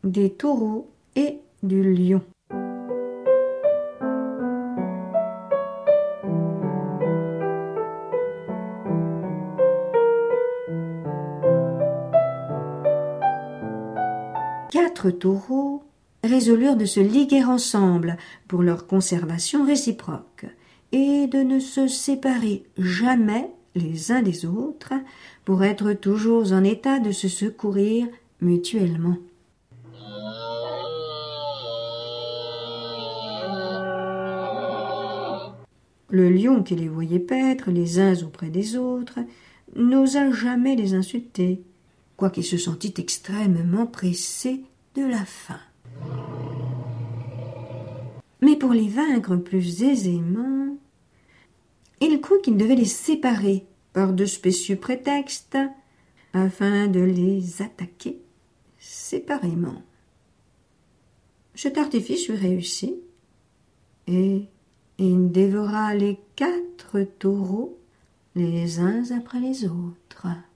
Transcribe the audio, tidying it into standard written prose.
des taureaux et du lion. Quatre taureaux résolurent de se liguer ensemble pour leur conservation réciproque et de ne se séparer jamais les uns des autres pour être toujours en état de se secourir mutuellement. Le lion qui les voyait paître les uns auprès des autres n'osa jamais les insulter, quoiqu'il se sentît extrêmement pressé de la faim. Mais pour les vaincre plus aisément, il crut qu'il devait les séparer par de spécieux prétextes afin de les attaquer séparément. Cet artifice fut réussi et il dévora les quatre taureaux les uns après les autres.